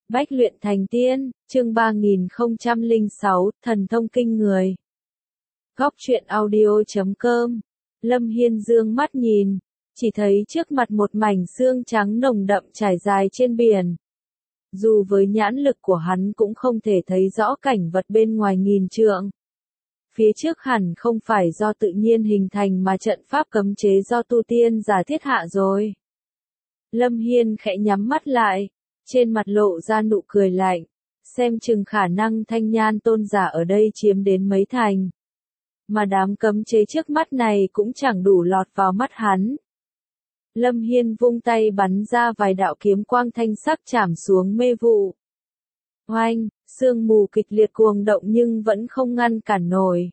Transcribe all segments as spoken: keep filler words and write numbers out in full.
Bách luyện thành tiên, chương ba nghìn không trăm lẻ sáu, thần thông kinh người. Góc truyện audio chấm com. Lâm Hiên dương mắt nhìn, chỉ thấy trước mặt một mảnh sương trắng nồng đậm trải dài trên biển. Dù với nhãn lực của hắn cũng không thể thấy rõ cảnh vật bên ngoài nghìn trượng. Phía trước hẳn không phải do tự nhiên hình thành mà trận pháp cấm chế do tu tiên giả thiết hạ rồi. Lâm Hiên khẽ nhắm mắt lại, trên mặt lộ ra nụ cười lạnh, xem chừng khả năng thanh nhan tôn giả ở đây chiếm đến mấy thành. Mà đám cấm chế trước mắt này cũng chẳng đủ lọt vào mắt hắn. Lâm Hiên vung tay bắn ra vài đạo kiếm quang thanh sắc chảm xuống mê vụ. Oanh, sương mù kịch liệt cuồng động nhưng vẫn không ngăn cản nổi.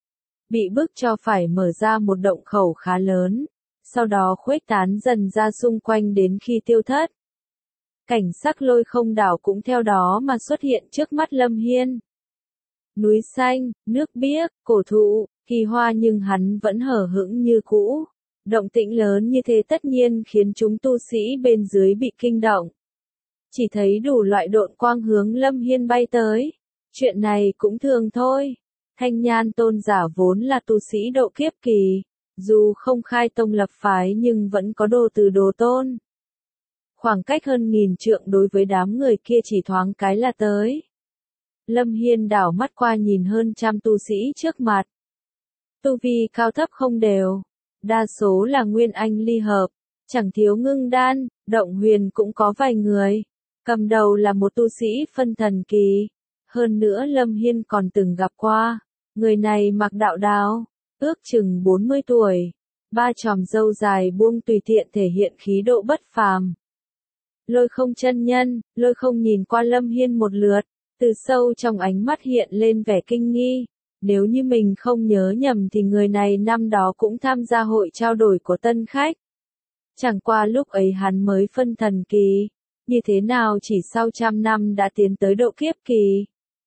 Bị bức cho phải mở ra một động khẩu khá lớn, sau đó khuếch tán dần ra xung quanh đến khi tiêu thất. Cảnh sắc lôi không đảo cũng theo đó mà xuất hiện trước mắt Lâm Hiên. Núi xanh, nước biếc, cổ thụ, kỳ hoa nhưng hắn vẫn hờ hững như cũ. Động tĩnh lớn như thế tất nhiên khiến chúng tu sĩ bên dưới bị kinh động. Chỉ thấy đủ loại độn quang hướng Lâm Hiên bay tới. Chuyện này cũng thường thôi. Thanh nhan tôn giả vốn là tu sĩ độ kiếp kỳ. Dù không khai tông lập phái nhưng vẫn có đồ từ đồ tôn. Khoảng cách hơn nghìn trượng đối với đám người kia chỉ thoáng cái là tới. Lâm Hiên đảo mắt qua nhìn hơn trăm tu sĩ trước mặt. Tu vi cao thấp không đều. Đa số là nguyên anh ly hợp. Chẳng thiếu ngưng đan, động huyền cũng có vài người. Cầm đầu là một tu sĩ phân thần kỳ. Hơn nữa Lâm Hiên còn từng gặp qua. Người này mặc đạo đào, ước chừng bốn mươi tuổi. Ba chòm râu dài buông tùy tiện thể hiện khí độ bất phàm. Lôi không chân nhân, lôi không nhìn qua Lâm Hiên một lượt, từ sâu trong ánh mắt hiện lên vẻ kinh nghi. Nếu như mình không nhớ nhầm thì người này năm đó cũng tham gia hội trao đổi của tân khách. Chẳng qua lúc ấy hắn mới phân thần kỳ, như thế nào chỉ sau trăm năm đã tiến tới độ kiếp kỳ.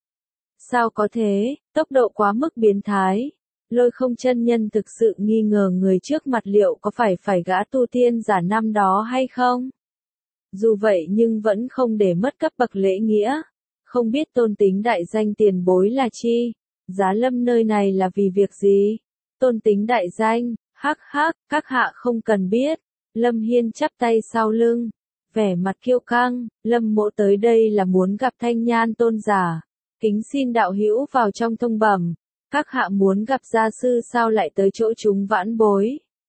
Sao có thế, tốc độ quá mức biến thái. Lôi không chân nhân thực sự nghi ngờ người trước mặt liệu có phải phải gã tu tiên giả năm đó hay không? Dù vậy nhưng vẫn không để mất cấp bậc lễ nghĩa. Không biết tôn tính đại danh tiền bối là chi? Giá lâm nơi này là vì việc gì? Tôn tính đại danh, hắc hắc, các hạ không cần biết. Lâm Hiên chắp tay sau lưng, vẻ mặt kiêu căng. Lâm mỗ tới đây là muốn gặp thanh nhan tôn giả. Kính xin đạo hữu vào trong thông bẩm. Các hạ muốn gặp gia sư sao lại tới chỗ chúng vãn bối?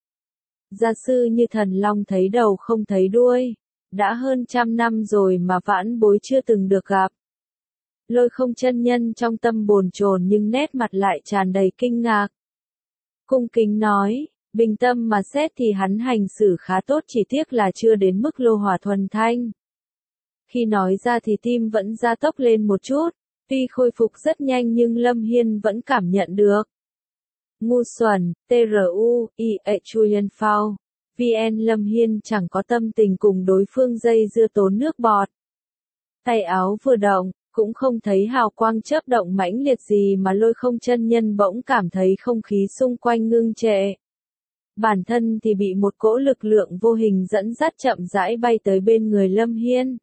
Gia sư như thần long thấy đầu không thấy đuôi. Đã hơn trăm năm rồi mà vãn bối chưa từng được gặp. Lôi không chân nhân trong tâm bồn chồn nhưng nét mặt lại tràn đầy kinh ngạc. Cung kính nói, bình tâm mà xét thì hắn hành xử khá tốt, chỉ tiếc là chưa đến mức lô hỏa thuần thanh. Khi nói ra thì tim vẫn gia tốc lên một chút, tuy khôi phục rất nhanh nhưng Lâm Hiên vẫn cảm nhận được. Ngu xuẩn, tru, ie Chuyen Phao. vê en Lâm Hiên chẳng có tâm tình cùng đối phương dây dưa tốn nước bọt. Tay áo vừa động, cũng không thấy hào quang chớp động mãnh liệt gì mà lôi không chân nhân bỗng cảm thấy không khí xung quanh ngưng trệ. Bản thân thì bị một cỗ lực lượng vô hình dẫn dắt chậm rãi bay tới bên người Lâm Hiên.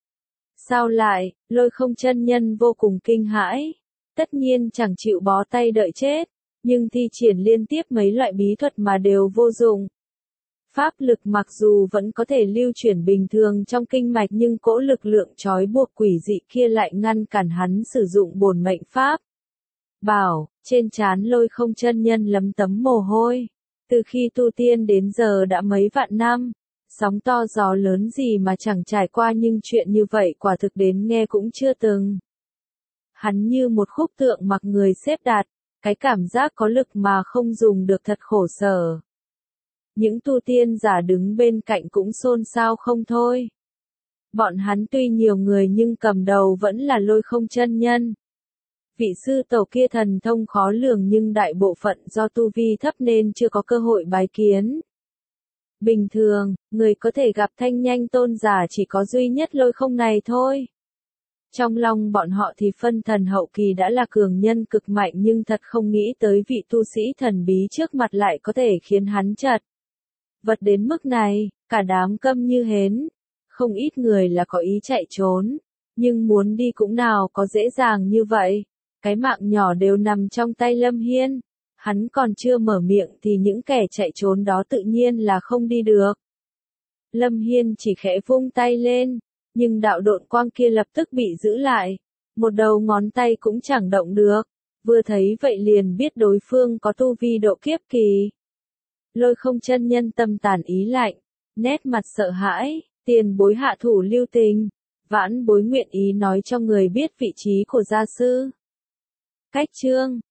Sao lại, lôi không chân nhân vô cùng kinh hãi. Tất nhiên chẳng chịu bó tay đợi chết, nhưng thi triển liên tiếp mấy loại bí thuật mà đều vô dụng. Pháp lực mặc dù vẫn có thể lưu chuyển bình thường trong kinh mạch nhưng cỗ lực lượng trói buộc quỷ dị kia lại ngăn cản hắn sử dụng bổn mệnh pháp. Bảo, trên trán lôi không chân nhân lấm tấm mồ hôi. Từ khi tu tiên đến giờ đã mấy vạn năm, sóng to gió lớn gì mà chẳng trải qua nhưng chuyện như vậy quả thực đến nghe cũng chưa từng. Hắn như một khúc tượng mặc người xếp đặt, cái cảm giác có lực mà không dùng được thật khổ sở. Những tu tiên giả đứng bên cạnh cũng xôn xao không thôi. Bọn hắn tuy nhiều người nhưng cầm đầu vẫn là lôi không chân nhân. Vị sư tổ kia thần thông khó lường nhưng đại bộ phận do tu vi thấp nên chưa có cơ hội bái kiến. Bình thường, người có thể gặp thanh nhanh tôn giả chỉ có duy nhất lôi không này thôi. Trong lòng bọn họ thì phân thần hậu kỳ đã là cường nhân cực mạnh nhưng thật không nghĩ tới vị tu sĩ thần bí trước mặt lại có thể khiến hắn chật vật đến mức này, cả đám câm như hến. Không ít người là có ý chạy trốn, Nhưng muốn đi cũng nào có dễ dàng như vậy. Cái mạng nhỏ đều nằm trong tay Lâm Hiên. Hắn còn chưa mở miệng thì những kẻ chạy trốn đó tự nhiên là không đi được. Lâm Hiên chỉ khẽ vung tay lên, nhưng đạo độn quang kia lập tức bị giữ lại. Một đầu ngón tay cũng chẳng động được. Vừa thấy vậy liền biết đối phương có tu vi độ kiếp kỳ. Lôi không chân nhân tâm tàn ý lạnh, nét mặt sợ hãi, tiền bối hạ thủ lưu tình. Vãn bối nguyện ý nói cho người biết vị trí của gia sư. Cách chương